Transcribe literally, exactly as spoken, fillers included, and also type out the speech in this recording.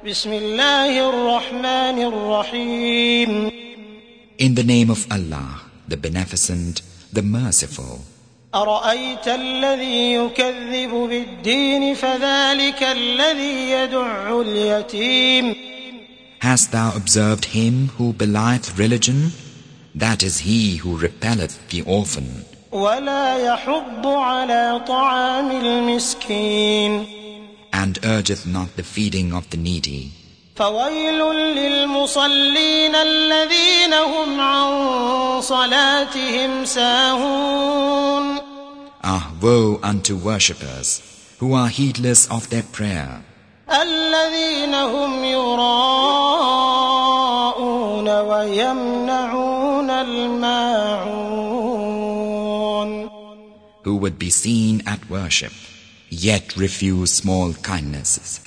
بسم الله الرحمن الرحيم. In the name of Allah, the Beneficent, the Merciful. أرأيت الذي يكذب بالدين فذلك الذي يدع اليتيم. Hast thou observed him who belieth religion? That is he who repelleth the orphan. ولا يحض على طعام المسكين. And urgeth not the feeding of the needy. فويل للمصلين الذين هم عن صلاتهم ساهون. Ah, woe unto worshippers, who are heedless of their prayer. الذين هم يراءون ويمنعون الماعون. Who would be seen at worship, yet refuse small kindnesses.